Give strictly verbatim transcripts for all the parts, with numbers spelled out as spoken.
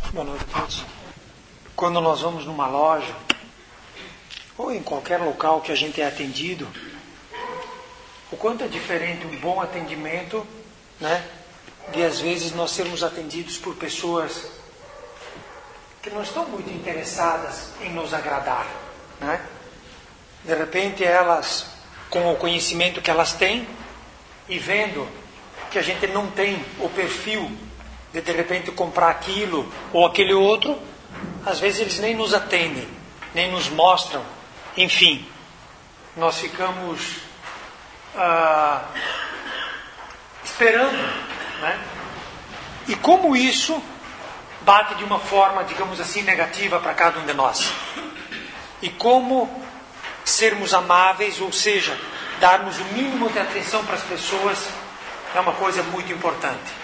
Boa noite a todos. Quando nós vamos numa loja, ou em qualquer local que a gente é atendido, o quanto é diferente um bom atendimento, né, de às vezes nós sermos atendidos por pessoas que não estão muito interessadas em nos agradar, né? De repente elas, com o conhecimento que elas têm, e vendo que a gente não tem o perfil de de repente comprar aquilo ou aquele outro, às vezes eles nem nos atendem, nem nos mostram, enfim, nós ficamos ah, esperando, né? E como isso bate de uma forma, digamos assim, negativa para cada um de nós. E como sermos amáveis, ou seja, darmos o mínimo de atenção para as pessoas, é uma coisa muito importante.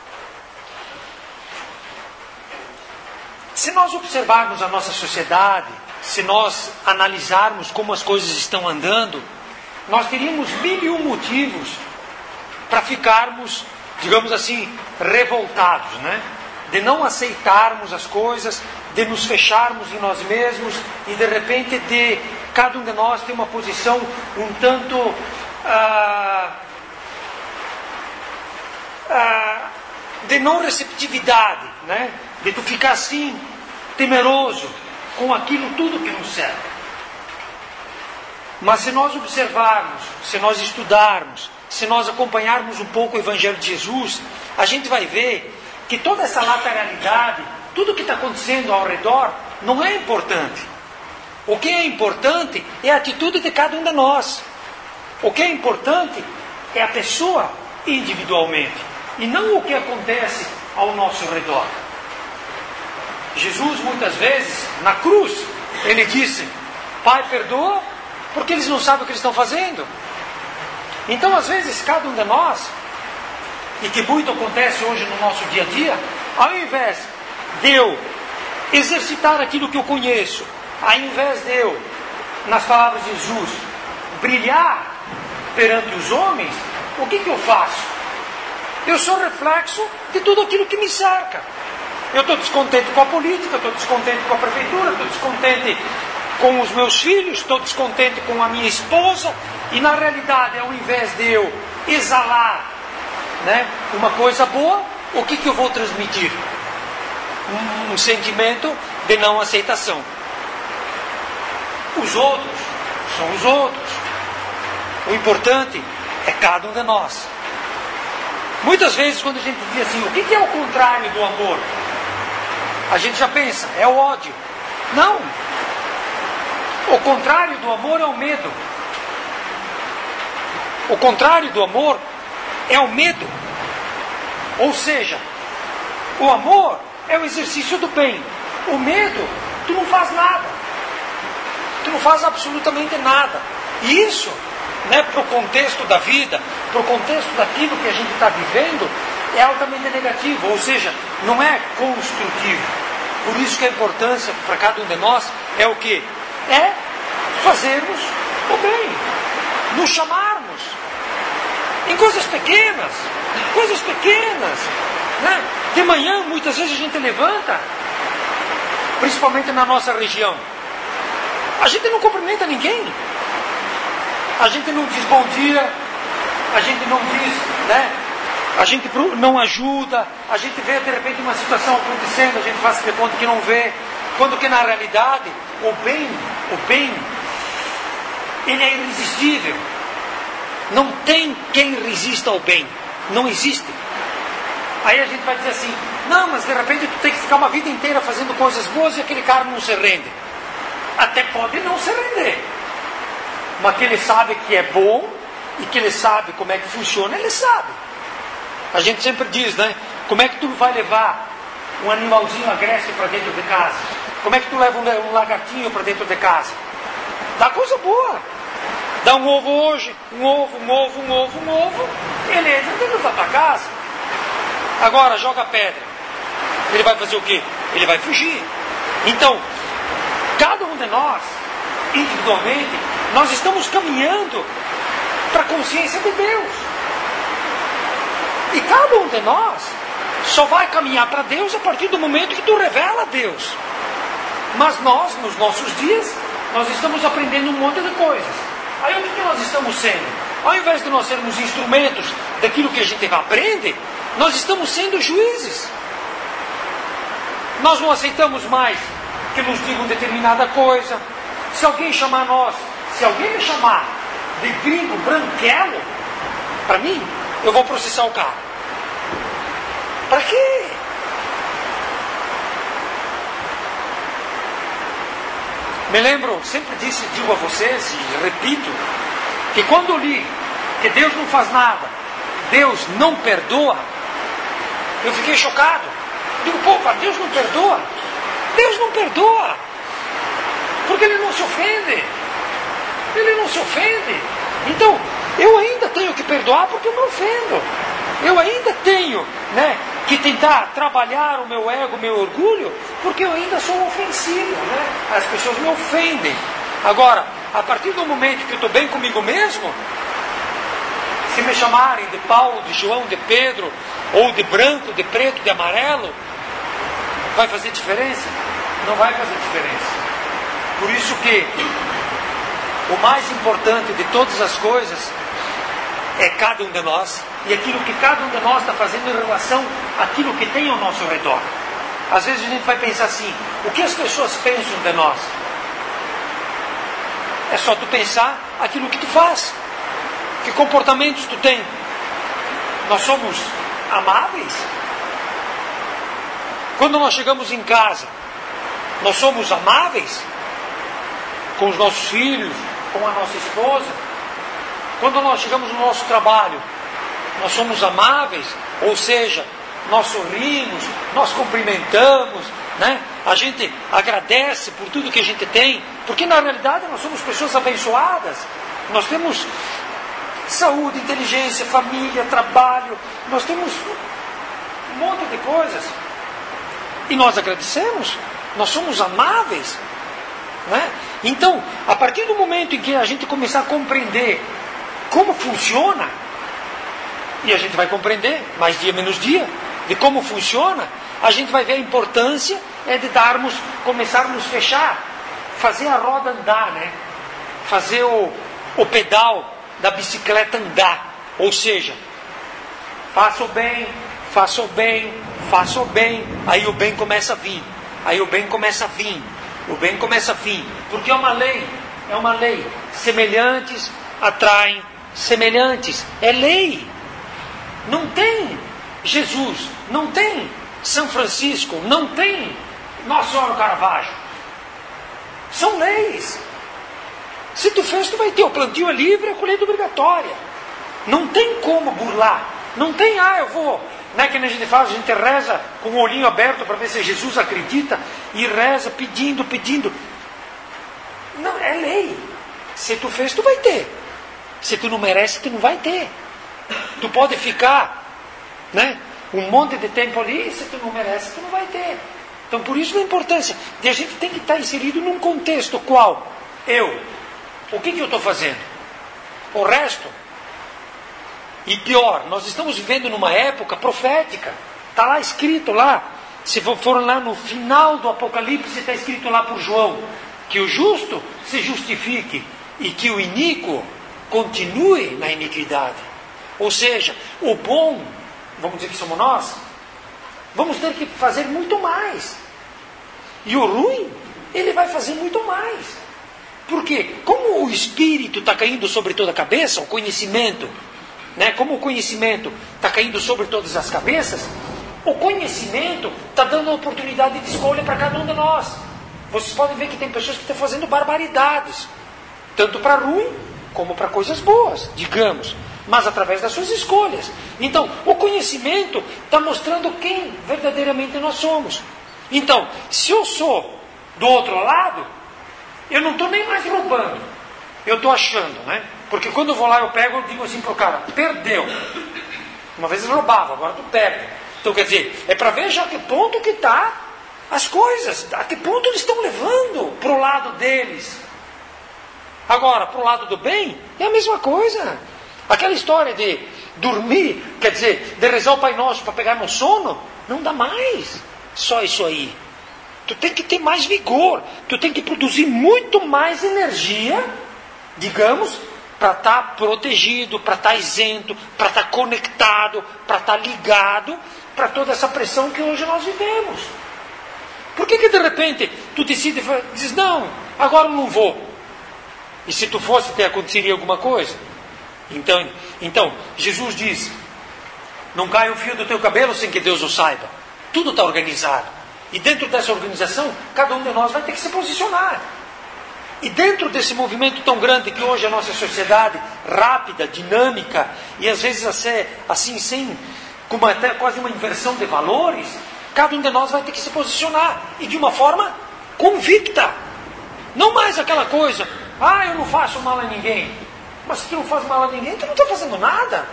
Se nós observarmos a nossa sociedade, se nós analisarmos como as coisas estão andando, nós teríamos mil e um motivos para ficarmos, digamos assim, revoltados, né? De não aceitarmos as coisas, de nos fecharmos em nós mesmos e de repente de cada um de nós ter uma posição um tanto ah, ah, de não receptividade, né? De tu ficar assim, temeroso com aquilo tudo que nos cerca. Mas se nós observarmos, se nós estudarmos, se nós acompanharmos um pouco o Evangelho de Jesus, a gente vai ver que toda essa lateralidade, tudo que está acontecendo ao redor, não é importante. O que é importante é a atitude de cada um de nós. O que é importante é a pessoa individualmente, e não o que acontece ao nosso redor. Jesus, muitas vezes, na cruz, ele disse: Pai, perdoa, porque eles não sabem o que eles estão fazendo. Então, às vezes, cada um de nós, e que muito acontece hoje no nosso dia a dia, ao invés de eu exercitar aquilo que eu conheço, ao invés de eu, nas palavras de Jesus, brilhar perante os homens, o que, que eu faço? Eu sou reflexo de tudo aquilo que me cerca. Eu estou descontente com a política, estou descontente com a prefeitura, estou descontente com os meus filhos, estou descontente com a minha esposa, e na realidade, ao invés de eu exalar, né, uma coisa boa, o que, que eu vou transmitir? Um, um sentimento de não aceitação. Os outros são os outros. O importante é cada um de nós. Muitas vezes, quando a gente diz assim, o que, que é o contrário do amor? A gente já pensa, é o ódio. Não. O contrário do amor é o medo. O contrário do amor é o medo. Ou seja, o amor é o exercício do bem. O medo, tu não faz nada. Tu não faz absolutamente nada. E isso, né, para o contexto da vida, para o contexto daquilo que a gente está vivendo, é altamente negativo. Ou seja, não é construtivo. Por isso que a importância para cada um de nós é o quê? É fazermos o bem. Nos chamarmos. Em coisas pequenas. Coisas pequenas. Né? De manhã, muitas vezes a gente levanta, principalmente na nossa região, a gente não cumprimenta ninguém. A gente não diz bom dia, a gente não diz, né? A gente não ajuda, a gente vê de repente uma situação acontecendo, a gente faz de conta que não vê, quando que na realidade o bem, o bem, ele é irresistível. Não tem quem resista ao bem, não existe. Aí a gente vai dizer assim, não, mas de repente tu tem que ficar uma vida inteira fazendo coisas boas e aquele cara não se rende. Até pode não se render, mas que ele sabe que é bom e que ele sabe como é que funciona, ele sabe. A gente sempre diz, né? Como é que tu vai levar um animalzinho agreste para dentro de casa? Como é que tu leva um lagartinho para dentro de casa? Dá coisa boa. Dá um ovo hoje, um ovo, um ovo, um ovo, um ovo, ele entra dentro da tua casa. Agora, joga pedra. Ele vai fazer o quê? Ele vai fugir. Então, cada um de nós, individualmente, nós estamos caminhando para a consciência de Deus. E cada um de nós só vai caminhar para Deus a partir do momento que Espírito revela Deus. Mas nós, nos nossos dias, nós estamos aprendendo um monte de coisas. Aí o que nós estamos sendo? Ao invés de nós sermos instrumentos daquilo que a gente aprende, nós estamos sendo juízes. Nós não aceitamos mais que nos digam determinada coisa. Se alguém chamar nós, se alguém me chamar de gringo branquelo, para mim, eu vou processar o cara. Para quê? Me lembro, sempre disse, digo a vocês e repito, que quando eu li que Deus não faz nada, Deus não perdoa, eu fiquei chocado. Digo, pô, Deus não perdoa? Deus não perdoa. Porque Ele não se ofende. Ele não se ofende. Então, eu ainda tenho que perdoar porque eu me ofendo. Eu ainda tenho, né, que tentar trabalhar o meu ego, o meu orgulho, porque eu ainda sou ofensivo, né? As pessoas me ofendem. Agora, a partir do momento que eu estou bem comigo mesmo, se me chamarem de Paulo, de João, de Pedro, ou de branco, de preto, de amarelo, vai fazer diferença? Não vai fazer diferença. Por isso que o mais importante de todas as coisas é cada um de nós e aquilo que cada um de nós está fazendo em relação àquilo que tem ao nosso redor. Às vezes a gente vai pensar assim, o que as pessoas pensam de nós? É só tu pensar aquilo que tu faz. Que comportamentos tu tem? Nós somos amáveis? Quando nós chegamos em casa, nós somos amáveis? Com os nossos filhos, com a nossa esposa? Quando nós chegamos no nosso trabalho, nós somos amáveis? Ou seja, nós sorrimos, nós cumprimentamos, né? A gente agradece por tudo que a gente tem, porque na realidade nós somos pessoas abençoadas. Nós temos saúde, inteligência, família, trabalho, nós temos um monte de coisas. E nós agradecemos, nós somos amáveis, né? Então, a partir do momento em que a gente começar a compreender como funciona, e a gente vai compreender, mais dia menos dia, de como funciona, a gente vai ver a importância é de darmos, começarmos a fechar, fazer a roda andar, né? Fazer o, o pedal da bicicleta andar. Ou seja, faça o bem, faça o bem, faça o bem, aí o bem começa a vir, aí o bem começa a vir, o bem começa a vir, porque é uma lei, é uma lei, semelhantes atraem semelhantes, é lei. Não tem Jesus, não tem São Francisco, não tem Nossa Senhora do Caravaggio. São leis. Se tu fez, tu vai ter. O plantio é livre, a colheita obrigatória. Não tem como burlar. Não tem, ah, eu vou. Não é que a gente faz, a gente reza com o olhinho aberto para ver se Jesus acredita e reza pedindo, pedindo. Não, é lei. Se tu fez, tu vai ter. Se tu não merece, tu não vai ter. Tu pode ficar, né, um monte de tempo ali, e se tu não merece, tu não vai ter. Então, por isso a importância de a gente tem que estar inserido num contexto qual? Eu. O que, que eu estou fazendo? O resto. E pior, nós estamos vivendo numa época profética. Está lá escrito lá. Se for lá no final do Apocalipse, está escrito lá por João, que o justo se justifique e que o iníquo continue na iniquidade. Ou seja, o bom, vamos dizer que somos nós, vamos ter que fazer muito mais. E o ruim, ele vai fazer muito mais. Porque como o Espírito está caindo sobre toda a cabeça, o conhecimento, né? Como o conhecimento está caindo sobre todas as cabeças, o conhecimento está dando a oportunidade de escolha para cada um de nós. Vocês podem ver que tem pessoas que estão fazendo barbaridades, tanto para ruim como para coisas boas, digamos, mas através das suas escolhas. Então, o conhecimento está mostrando quem verdadeiramente nós somos. Então, se eu sou do outro lado, eu não estou nem mais roubando, eu estou achando, né? Porque quando eu vou lá, eu pego, eu digo assim para o cara, perdeu. Uma vez eu roubava, agora tu perde. Então, quer dizer, é para ver já a que ponto que está as coisas, a que ponto eles estão levando para o lado deles. Agora, para o lado do bem, é a mesma coisa. Aquela história de dormir, quer dizer, de rezar o Pai Nosso para pegar no sono, não dá mais só isso aí. Tu tem que ter mais vigor. Tu tem que produzir muito mais energia, digamos, para estar protegido, para estar isento, para estar conectado, para estar ligado, para toda essa pressão que hoje nós vivemos. Por que que de repente tu decide e diz, não, agora eu não vou. E se tu fosse, te aconteceria alguma coisa? Então, então Jesus diz, não cai um fio do teu cabelo sem que Deus o saiba. Tudo está organizado. E dentro dessa organização, cada um de nós vai ter que se posicionar. E dentro desse movimento tão grande que hoje é a nossa sociedade, rápida, dinâmica, e às vezes assim, sem, com uma, até quase uma inversão de valores, cada um de nós vai ter que se posicionar. E de uma forma convicta. Não mais aquela coisa, ah, eu não faço mal a ninguém. Mas se tu não faz mal a ninguém, tu não está fazendo nada.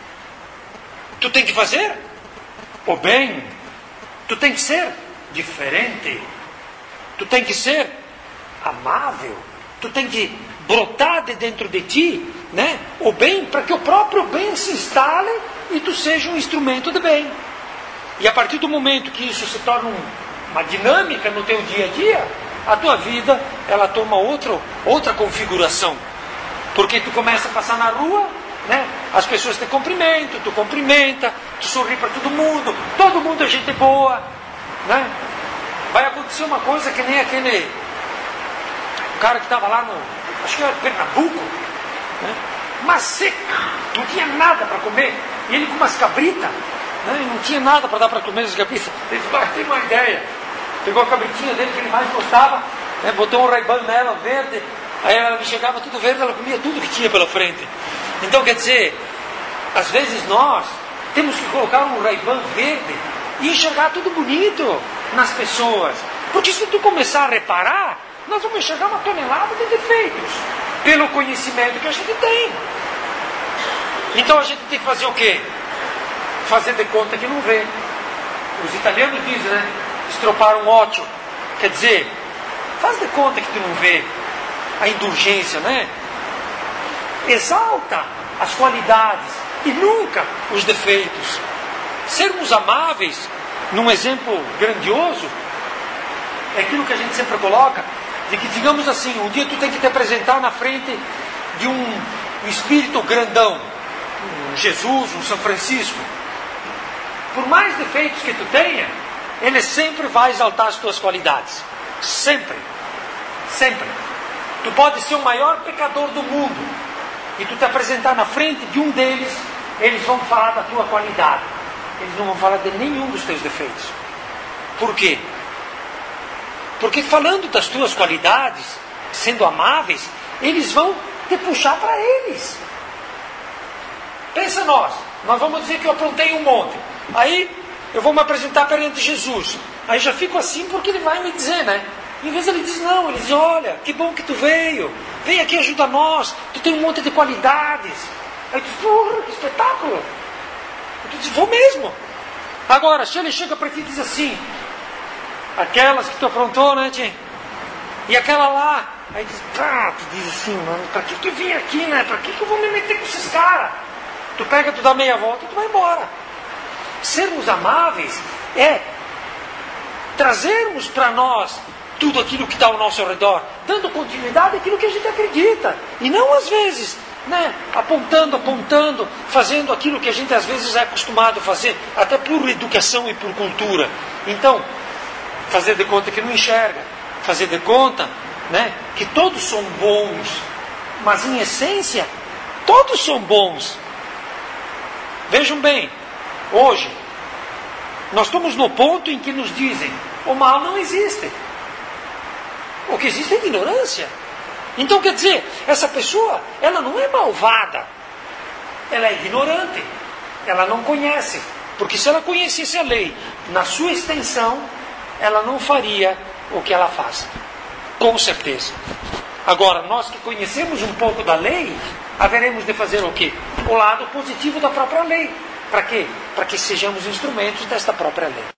Tu tem que fazer o bem. Tu tem que ser diferente. Tu tem que ser amável. Tu tem que brotar de dentro de ti, né, o bem, para que o próprio bem se instale e tu seja um instrumento de bem. E a partir do momento que isso se torna um, uma dinâmica no teu dia a dia, a tua vida, ela toma outro, outra configuração. Porque tu começa a passar na rua, né, as pessoas te cumprimentam, tu cumprimenta, tu sorri para todo mundo, todo mundo é gente boa, né? Vai acontecer uma coisa que nem aquele o cara que estava lá no, acho que era Pernambuco, né? Mas seco, não tinha nada para comer, e ele com umas cabritas, né? Não tinha nada para dar para comer as cabritas. Ele disse, mas tem uma ideia, pegou a cabritinha dele que ele mais gostava, né? Botou um Ray-Ban nela, verde, aí ela chegava tudo verde, ela comia tudo que tinha pela frente. Então quer dizer, às vezes nós temos que colocar um Ray-Ban verde e enxergar tudo bonito nas pessoas, porque se tu começar a reparar, nós vamos enxergar uma tonelada de defeitos pelo conhecimento que a gente tem. Então a gente tem que fazer o quê? Fazer de conta que não vê. Os italianos dizem, né? Estropar um occhio. Quer dizer, faz de conta que tu não vê. A indulgência, né? Exalta as qualidades e nunca os defeitos. Sermos amáveis, num exemplo grandioso, é aquilo que a gente sempre coloca, de que, digamos assim, um dia tu tem que te apresentar na frente de um, um espírito grandão, um Jesus, um São Francisco. Por mais defeitos que tu tenha, ele sempre vai exaltar as tuas qualidades. Sempre. Sempre. Tu pode ser o maior pecador do mundo, e tu te apresentar na frente de um deles, eles vão falar da tua qualidade. Eles não vão falar de nenhum dos teus defeitos. Por quê? Porque falando das tuas qualidades, sendo amáveis, eles vão te puxar para eles. Pensa nós, nós vamos dizer que eu aprontei um monte. Aí eu vou me apresentar perante Jesus. Aí já fico assim porque ele vai me dizer, né? Em vez ele diz, não, ele diz, olha, que bom que tu veio. Vem aqui, ajuda nós. Tu tem um monte de qualidades. Aí tu diz, porra, que espetáculo. Tu diz, vou mesmo. Agora, se ele chega para ti e diz assim, aquelas que tu aprontou, né, tia? E aquela lá, aí diz, ah, tu diz assim, mano, pra que que eu vim aqui, né? Pra que que eu vou me meter com esses caras? Tu pega, tu dá meia volta e tu vai embora. Sermos amáveis é trazermos para nós tudo aquilo que está ao nosso redor, dando continuidade àquilo que a gente acredita. E não às vezes, né, apontando, apontando, fazendo aquilo que a gente às vezes é acostumado a fazer, até por educação e por cultura. Então, fazer de conta que não enxerga, fazer de conta, né, que todos são bons, mas em essência, todos são bons. Vejam bem, hoje, nós estamos no ponto em que nos dizem, o mal não existe. O que existe é ignorância. Então quer dizer, essa pessoa, ela não é malvada, ela é ignorante, ela não conhece. Porque se ela conhecesse a lei na sua extensão, ela não faria o que ela faz. Com certeza. Agora, nós que conhecemos um pouco da lei, haveremos de fazer o quê? O lado positivo da própria lei. Para quê? Para que sejamos instrumentos desta própria lei.